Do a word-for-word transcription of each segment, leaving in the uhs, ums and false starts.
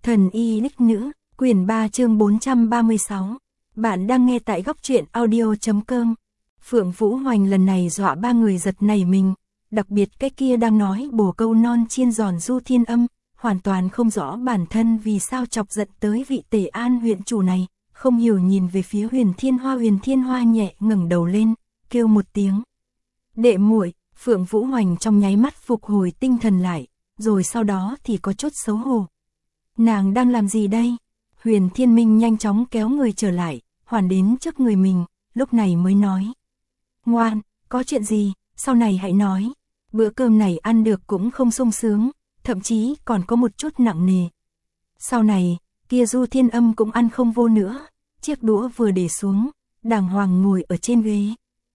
Thần y đích nữ, quyển ba chương bốn trăm ba mươi sáu. Bạn đang nghe tại góc truyện audio.com. Phượng Vũ Hoành lần này dọa ba người giật nảy mình, đặc biệt cái kia đang nói bổ câu non chiên giòn Du Thiên Âm, hoàn toàn không rõ bản thân vì sao chọc giận tới vị Tề An huyện chủ này, không hiểu nhìn về phía Huyền Thiên Hoa. Huyền Thiên Hoa nhẹ ngẩng đầu lên, kêu một tiếng. Đệ muội. Phượng Vũ Hoành trong nháy mắt phục hồi tinh thần lại, rồi sau đó thì có chút xấu hổ. Nàng đang làm gì đây? Huyền Thiên Minh nhanh chóng kéo người trở lại, hoàn đến trước người mình, lúc này mới nói. Ngoan, có chuyện gì, sau này hãy nói. Bữa cơm này ăn được cũng không sung sướng, thậm chí còn có một chút nặng nề. Sau này, kia Du Thiên Âm cũng ăn không vô nữa, chiếc đũa vừa để xuống, đàng hoàng ngồi ở trên ghế.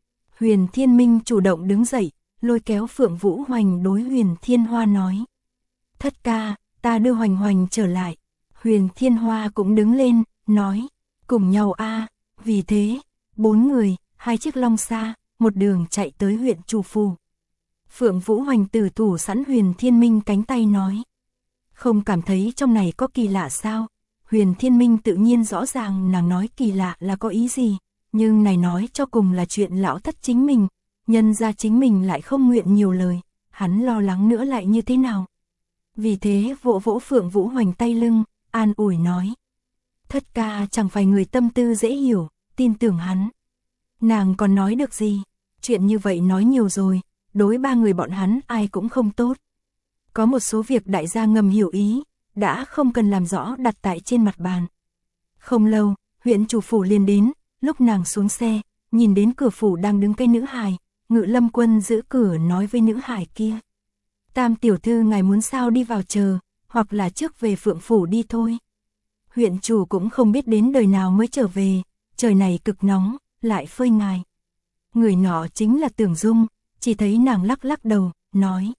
Huyền Thiên Minh chủ động đứng dậy, lôi kéo Phượng Vũ Hoành đối Huyền Thiên Hoa nói. Thất ca, ta đưa Hoành Hoành trở lại. Huyền Thiên Hoa cũng đứng lên, nói. Cùng nhau a. Vì thế, bốn người, hai chiếc long xa, một đường chạy tới huyện Chu Phủ. Phượng Vũ Hoành từ thủ sẵn Huyền Thiên Minh cánh tay nói. Không cảm thấy trong này có kỳ lạ sao? Huyền Thiên Minh tự nhiên rõ ràng nàng nói kỳ lạ là có ý gì, nhưng này nói cho cùng là chuyện lão thất chính mình. Nhân ra chính mình lại không nguyện nhiều lời, hắn lo lắng nữa lại như thế nào. Vì thế vỗ vỗ Phượng Vũ Hoành tay lưng, an ủi nói. Thất ca chẳng phải người tâm tư dễ hiểu, tin tưởng hắn. Nàng còn nói được gì, chuyện như vậy nói nhiều rồi, đối ba người bọn hắn ai cũng không tốt. Có một số việc đại gia ngầm hiểu ý, đã không cần làm rõ đặt tại trên mặt bàn. Không lâu, huyện chủ phủ liền đến, lúc nàng xuống xe, nhìn đến cửa phủ đang đứng cái nữ hài. Ngự Lâm Quân giữ cửa nói với nữ hải kia. Tam tiểu thư ngài muốn sao đi vào chờ, hoặc là trước về Phượng Phủ đi thôi. Huyện chủ cũng không biết đến đời nào mới trở về, trời này cực nóng, lại phơi ngài. Người nọ chính là Tưởng Dung, chỉ thấy nàng lắc lắc đầu, nói.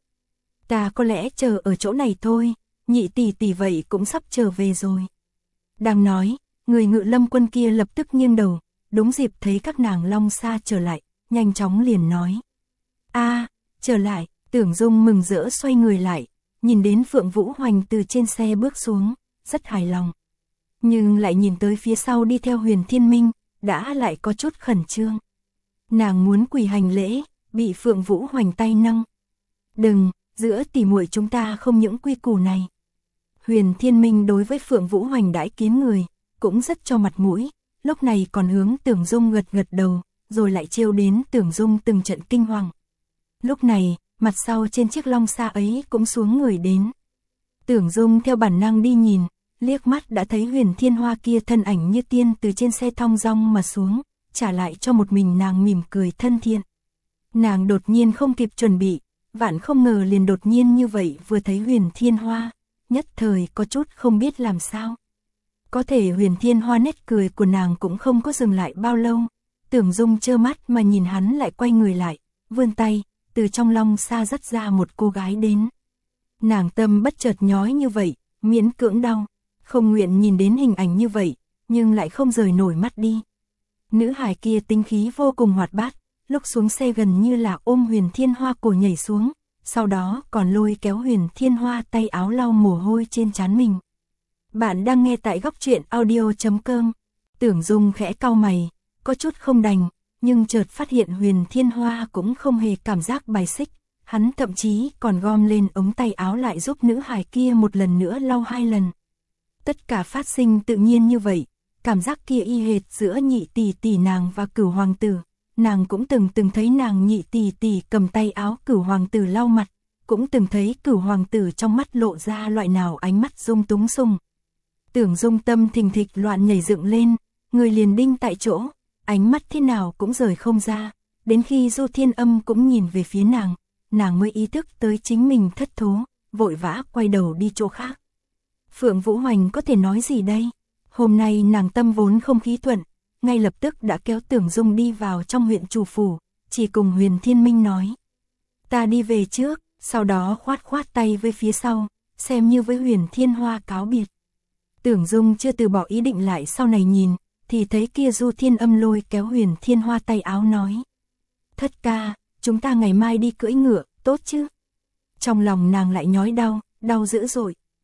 Ta có lẽ chờ ở chỗ này thôi, nhị tỷ tỷ vậy cũng sắp trở về rồi. Đang nói, người Ngự Lâm Quân kia lập tức nghiêng đầu, đúng dịp thấy các nàng long xa trở lại. Nhanh chóng liền nói. A, à, trở lại. Tưởng Dung mừng rỡ xoay người lại, nhìn đến Phượng Vũ Hoành từ trên xe bước xuống, rất hài lòng. Nhưng lại nhìn tới phía sau đi theo Huyền Thiên Minh, đã lại có chút khẩn trương. Nàng muốn quỳ hành lễ, bị Phượng Vũ Hoành tay nâng. Đừng, giữa tỉ muội chúng ta không những quy củ này. Huyền Thiên Minh đối với Phượng Vũ Hoành đãi kiến người, cũng rất cho mặt mũi, lúc này còn hướng Tưởng Dung gật gật đầu. Rồi lại trêu đến Tưởng Dung từng trận kinh hoàng. Lúc này, mặt sau trên chiếc long xa ấy cũng xuống người đến. Tưởng Dung theo bản năng đi nhìn, liếc mắt đã thấy Huyền Thiên Hoa kia thân ảnh như tiên từ trên xe thong dong mà xuống, trả lại cho một mình nàng mỉm cười thân thiện. Nàng đột nhiên không kịp chuẩn bị, vạn không ngờ liền đột nhiên như vậy vừa thấy Huyền Thiên Hoa, nhất thời có chút không biết làm sao. Có thể Huyền Thiên Hoa nét cười của nàng cũng không có dừng lại bao lâu. Tưởng Dung trơ mắt mà nhìn hắn lại quay người lại, vươn tay, từ trong long xa dắt ra một cô gái đến. Nàng tâm bất chợt nhói như vậy, miễn cưỡng đau, không nguyện nhìn đến hình ảnh như vậy, nhưng lại không rời nổi mắt đi. Nữ hài kia tính khí vô cùng hoạt bát, lúc xuống xe gần như là ôm Huyền Thiên Hoa cổ nhảy xuống, sau đó còn lôi kéo Huyền Thiên Hoa tay áo lau mồ hôi trên trán mình. Bạn đang nghe tại góc truyện audio.com. Tưởng Dung khẽ cau mày. Có chút không đành, nhưng chợt phát hiện Huyền Thiên Hoa cũng không hề cảm giác bài xích, hắn thậm chí còn gom lên ống tay áo lại giúp nữ hài kia một lần nữa lau hai lần. Tất cả phát sinh tự nhiên như vậy, cảm giác kia y hệt giữa nhị tỷ tỷ nàng và Cửu hoàng tử, nàng cũng từng từng thấy nàng nhị tỷ tỷ cầm tay áo Cửu hoàng tử lau mặt, cũng từng thấy Cửu hoàng tử trong mắt lộ ra loại nào ánh mắt dung túng sùng. Tưởng Dung tâm thình thịch loạn nhảy dựng lên, người liền đinh tại chỗ. Ánh mắt thế nào cũng rời không ra, đến khi Du Thiên Âm cũng nhìn về phía nàng, nàng mới ý thức tới chính mình thất thố, vội vã quay đầu đi chỗ khác. Phượng Vũ Hoành có thể nói gì đây? Hôm nay nàng tâm vốn không khí thuận, ngay lập tức đã kéo Tưởng Dung đi vào trong huyện Chu Phủ, chỉ cùng Huyền Thiên Minh nói. Ta đi về trước, sau đó khoát khoát tay với phía sau, xem như với Huyền Thiên Hoa cáo biệt. Tưởng Dung chưa từ bỏ ý định lại sau này nhìn. Thì thấy kia Du Thiên Âm lôi kéo Huyền Thiên Hoa tay áo nói. Thất ca, chúng ta ngày mai đi cưỡi ngựa, tốt chứ? Trong lòng nàng lại nhói đau, đau dữ dội.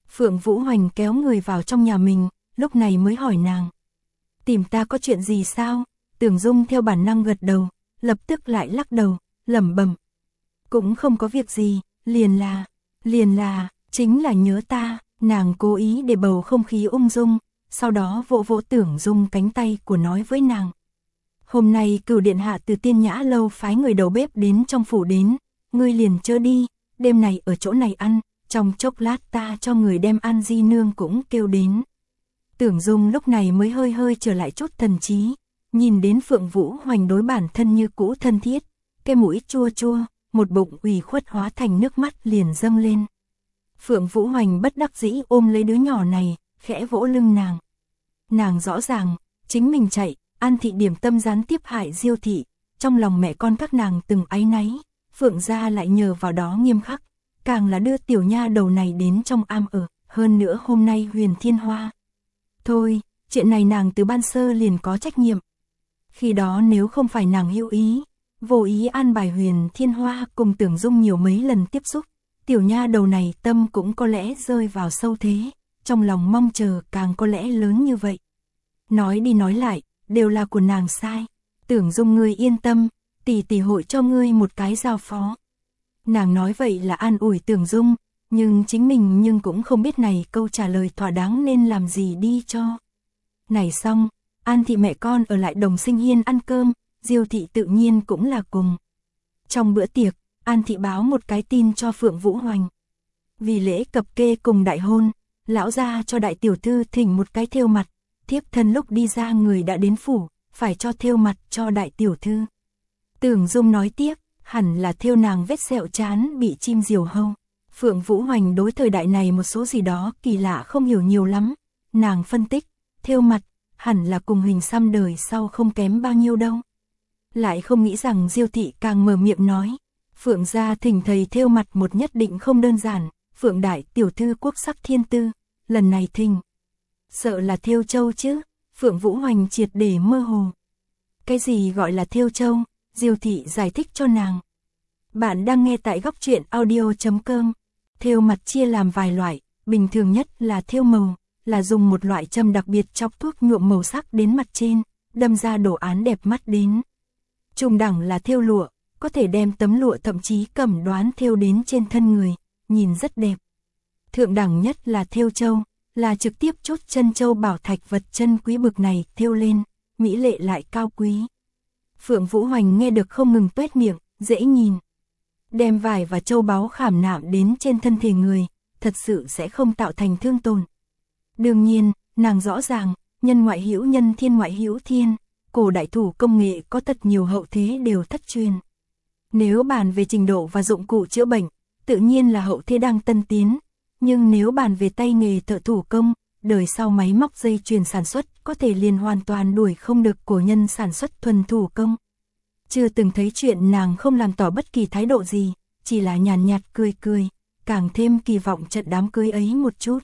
Phượng Vũ Hoành kéo người vào trong nhà mình, lúc này mới hỏi nàng. Tìm ta có chuyện gì sao? Tưởng Dung theo bản năng gật đầu, lập tức lại lắc đầu, lẩm bẩm. Cũng không có việc gì, liền là, liền là, chính là nhớ ta, nàng cố ý để bầu không khí ung dung, sau đó vỗ vỗ Tưởng Dung cánh tay của nói với nàng. Hôm nay Cửu điện hạ từ Tiên Nhã lâu phái người đầu bếp đến trong phủ đến, ngươi liền chớ đi, đêm này ở chỗ này ăn, trong chốc lát ta cho người đem An Di nương cũng kêu đến. Tưởng Dung lúc này mới hơi hơi trở lại chút thần trí, nhìn đến Phượng Vũ Hoành đối bản thân như cũ thân thiết, cái mũi chua chua, một bụng ủy khuất hóa thành nước mắt liền dâng lên. Phượng Vũ Hoành bất đắc dĩ ôm lấy đứa nhỏ này, khẽ vỗ lưng nàng. Nàng rõ ràng, chính mình chạy, An thị điểm tâm gián tiếp hại Diêu thị, trong lòng mẹ con các nàng từng áy náy, Phượng gia lại nhờ vào đó nghiêm khắc, càng là đưa tiểu nha đầu này đến trong am ở, hơn nữa hôm nay Huyền Thiên Hoa. Thôi, chuyện này nàng từ ban sơ liền có trách nhiệm. Khi đó nếu không phải nàng hữu ý, vô ý an bài Huyền Thiên Hoa cùng Tưởng Dung nhiều mấy lần tiếp xúc, tiểu nha đầu này tâm cũng có lẽ rơi vào sâu thế, trong lòng mong chờ càng có lẽ lớn như vậy. Nói đi nói lại, đều là của nàng sai. Tưởng Dung ngươi yên tâm, tỷ tỷ hội cho ngươi một cái giao phó. Nàng nói vậy là an ủi Tưởng Dung, nhưng chính mình nhưng cũng không biết này câu trả lời thỏa đáng nên làm gì đi cho. Này xong, An thị mẹ con ở lại Đồng Sinh Hiên ăn cơm, Diêu thị tự nhiên cũng là cùng. Trong bữa tiệc, An thị báo một cái tin cho Phượng Vũ Hoành. Vì lễ cập kê cùng đại hôn, lão gia cho đại tiểu thư thỉnh một cái thêu mặt, thiếp thân lúc đi ra người đã đến phủ, phải cho thêu mặt cho đại tiểu thư. Tưởng Dung nói tiếp, hẳn là thêu nàng vết sẹo chán bị chim diều hâu. Phượng Vũ Hoành đối thời đại này một số gì đó kỳ lạ không hiểu nhiều lắm, nàng phân tích, thêu mặt, hẳn là cùng hình xăm đời sau không kém bao nhiêu đâu. Lại không nghĩ rằng Diêu thị càng mở miệng nói, Phượng gia thỉnh thầy thêu mặt một nhất định không đơn giản, Phượng đại tiểu thư quốc sắc thiên tư, lần này thỉnh. Sợ là thêu châu chứ, Phượng Vũ Hoành triệt để mơ hồ. Cái gì gọi là thêu châu, Diêu thị giải thích cho nàng. Bạn đang nghe tại góc truyện audio chấm com. Thêu mặt chia làm vài loại, bình thường nhất là thêu màu, là dùng một loại châm đặc biệt chọc thuốc nhuộm màu sắc đến mặt trên, đâm ra đồ án đẹp mắt đến. Trung đẳng là thêu lụa, có thể đem tấm lụa thậm chí cẩm đoán thêu đến trên thân người, nhìn rất đẹp. Thượng đẳng nhất là thêu châu, là trực tiếp chốt chân châu bảo thạch vật chân quý bực này thêu lên, mỹ lệ lại cao quý. Phượng Vũ Hoành nghe được không ngừng tuét miệng, dễ nhìn. Đem vải và châu báu khảm nạm đến trên thân thể người, thật sự sẽ không tạo thành thương tổn. Đương nhiên, nàng rõ ràng, nhân ngoại hữu nhân thiên ngoại hữu thiên, cổ đại thủ công nghệ có thật nhiều hậu thế đều thất truyền. Nếu bàn về trình độ và dụng cụ chữa bệnh, tự nhiên là hậu thế đang tân tiến, nhưng nếu bàn về tay nghề thợ thủ công, đời sau máy móc dây chuyền sản xuất có thể liền hoàn toàn đuổi không được cổ nhân sản xuất thuần thủ công. Chưa từng thấy chuyện nàng không làm tỏ bất kỳ thái độ gì, chỉ là nhàn nhạt cười cười, càng thêm kỳ vọng trận đám cưới ấy một chút.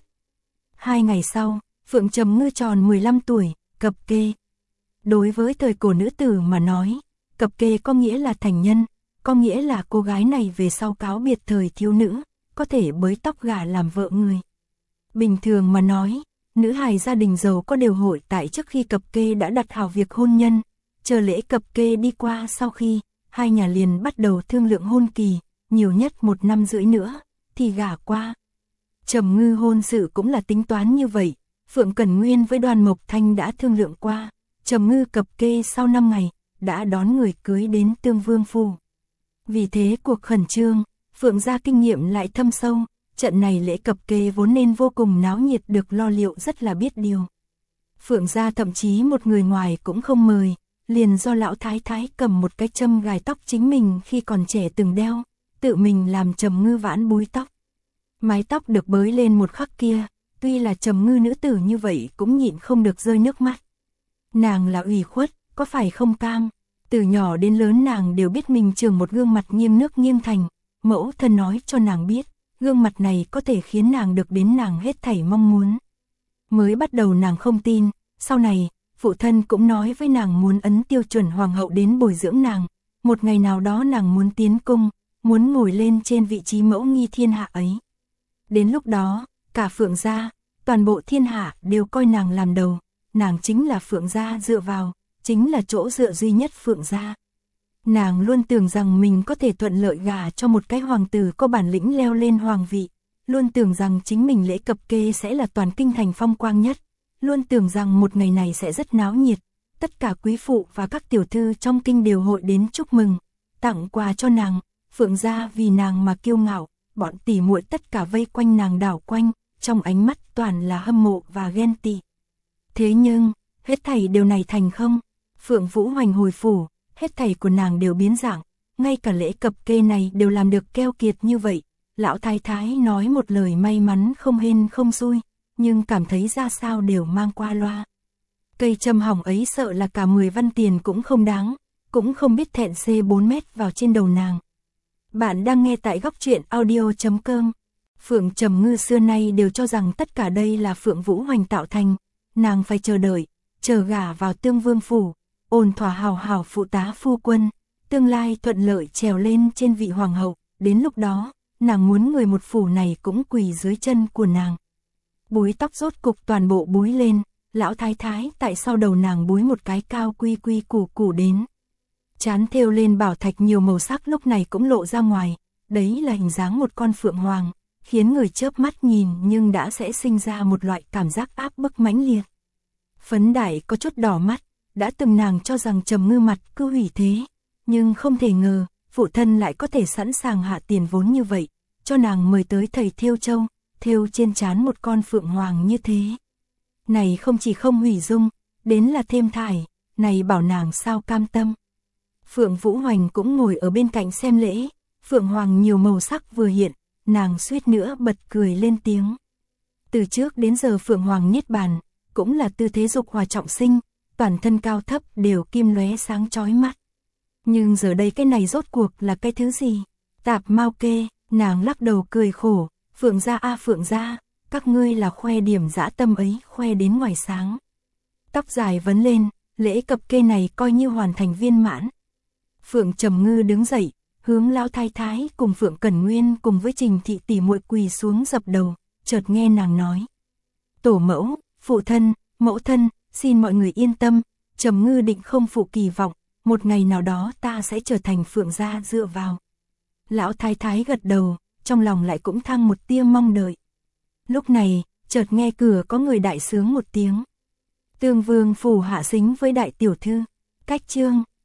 Hai ngày sau, Phượng Trầm Ngư tròn mười lăm tuổi, cập kê. Đối với thời cổ nữ tử mà nói, cập kê có nghĩa là thành nhân, có nghĩa là cô gái này về sau cáo biệt thời thiếu nữ, có thể bới tóc gả làm vợ người. Bình thường mà nói, nữ hài gia đình giàu có đều hội tại trước khi cập kê đã đặt hảo việc hôn nhân, chờ lễ cập kê đi qua sau khi, hai nhà liền bắt đầu thương lượng hôn kỳ, nhiều nhất một năm rưỡi nữa, thì gả qua. Trầm Ngư hôn sự cũng là tính toán như vậy, Phượng Cẩn Nguyên với Đoàn Mộc Thanh đã thương lượng qua, Trầm Ngư cập kê sau năm ngày, đã đón người cưới đến Tương Vương phủ. Vì thế cuộc khẩn trương, Phượng gia kinh nghiệm lại thâm sâu, trận này lễ cập kê vốn nên vô cùng náo nhiệt được lo liệu rất là biết điều. Phượng gia thậm chí một người ngoài cũng không mời, liền do lão thái thái cầm một cái châm gài tóc chính mình khi còn trẻ từng đeo, tự mình làm Trầm Ngư vãn búi tóc. Mái tóc được bới lên một khắc kia, tuy là Trầm Ngư nữ tử như vậy cũng nhịn không được rơi nước mắt. Nàng là ủy khuất, có phải không cam? Từ nhỏ đến lớn nàng đều biết mình trường một gương mặt nghiêng nước nghiêng thành, mẫu thân nói cho nàng biết, gương mặt này có thể khiến nàng được đến nàng hết thảy mong muốn. Mới bắt đầu nàng không tin, sau này, phụ thân cũng nói với nàng muốn ấn tiêu chuẩn hoàng hậu đến bồi dưỡng nàng, một ngày nào đó nàng muốn tiến cung, muốn ngồi lên trên vị trí mẫu nghi thiên hạ ấy. Đến lúc đó, cả Phượng gia, toàn bộ thiên hạ đều coi nàng làm đầu, nàng chính là Phượng gia dựa vào, chính là chỗ dựa duy nhất Phượng gia. Nàng luôn tưởng rằng mình có thể thuận lợi gả cho một cái hoàng tử có bản lĩnh leo lên hoàng vị, luôn tưởng rằng chính mình lễ cập kê sẽ là toàn kinh thành phong quang nhất, luôn tưởng rằng một ngày này sẽ rất náo nhiệt, tất cả quý phụ và các tiểu thư trong kinh đều hội đến chúc mừng, tặng quà cho nàng, Phượng gia vì nàng mà kiêu ngạo, bọn tỷ muội tất cả vây quanh nàng đảo quanh, trong ánh mắt toàn là hâm mộ và ghen tị. Thế nhưng, hết thảy điều này thành không, Phượng Vũ Hoành hồi phủ, hết thảy của nàng đều biến dạng, ngay cả lễ cập kê này đều làm được keo kiệt như vậy. Lão thái thái nói một lời may mắn không hên không xui, nhưng cảm thấy ra sao đều mang qua loa. Cây châm hỏng ấy sợ là cả mười văn tiền cũng không đáng, cũng không biết thẹn xê bốn mét vào trên đầu nàng. Bạn đang nghe tại góc truyện audio chấm com. Phượng Trầm Ngư xưa nay đều cho rằng tất cả đây là Phượng Vũ Hoành tạo thành, nàng phải chờ đợi, chờ gả vào Tương Vương phủ, ôn thỏa hào hào phụ tá phu quân, tương lai thuận lợi trèo lên trên vị hoàng hậu, đến lúc đó, nàng muốn người một phủ này cũng quỳ dưới chân của nàng. Búi tóc rốt cục toàn bộ búi lên, lão thái thái tại sau đầu nàng búi một cái cao quy quy củ củ đến. Chán thêu lên bảo thạch nhiều màu sắc lúc này cũng lộ ra ngoài, đấy là hình dáng một con phượng hoàng, khiến người chớp mắt nhìn nhưng đã sẽ sinh ra một loại cảm giác áp bức mãnh liệt. Phấn Đại có chút đỏ mắt, đã từng nàng cho rằng Trầm Ngư mặt cứ hủy thế, nhưng không thể ngờ, phụ thân lại có thể sẵn sàng hạ tiền vốn như vậy, cho nàng mời tới thầy thêu châu, thêu trên trán một con phượng hoàng như thế. Này không chỉ không hủy dung, đến là thêm thải, này bảo nàng sao cam tâm. Phượng Vũ Hoành cũng ngồi ở bên cạnh xem lễ, phượng hoàng nhiều màu sắc vừa hiện, nàng suýt nữa bật cười lên tiếng. Từ trước đến giờ phượng hoàng niết bàn, cũng là tư thế dục hòa trọng sinh, toàn thân cao thấp đều kim lóe sáng chói mắt. Nhưng giờ đây cái này rốt cuộc là cái thứ gì? Tạp mau kê, nàng lắc đầu cười khổ, Phượng gia a Phượng gia, các ngươi là khoe điểm dã tâm ấy, khoe đến ngoài sáng. Tóc dài vấn lên, lễ cập kê này coi như hoàn thành viên mãn. Phượng Trầm Ngư đứng dậy, hướng lão thái thái cùng Phượng Cẩn Nguyên cùng với Trình thị tỷ muội quỳ xuống dập đầu, chợt nghe nàng nói: "Tổ mẫu, phụ thân, mẫu thân, xin mọi người yên tâm, Trầm Ngư định không phụ kỳ vọng, một ngày nào đó ta sẽ trở thành Phượng gia dựa vào." Lão thái thái gật đầu, trong lòng lại cũng thăng một tia mong đợi. Lúc này, chợt nghe cửa có người đại sướng một tiếng: "Tương Vương phủ hạ xính với đại tiểu thư." Cách chương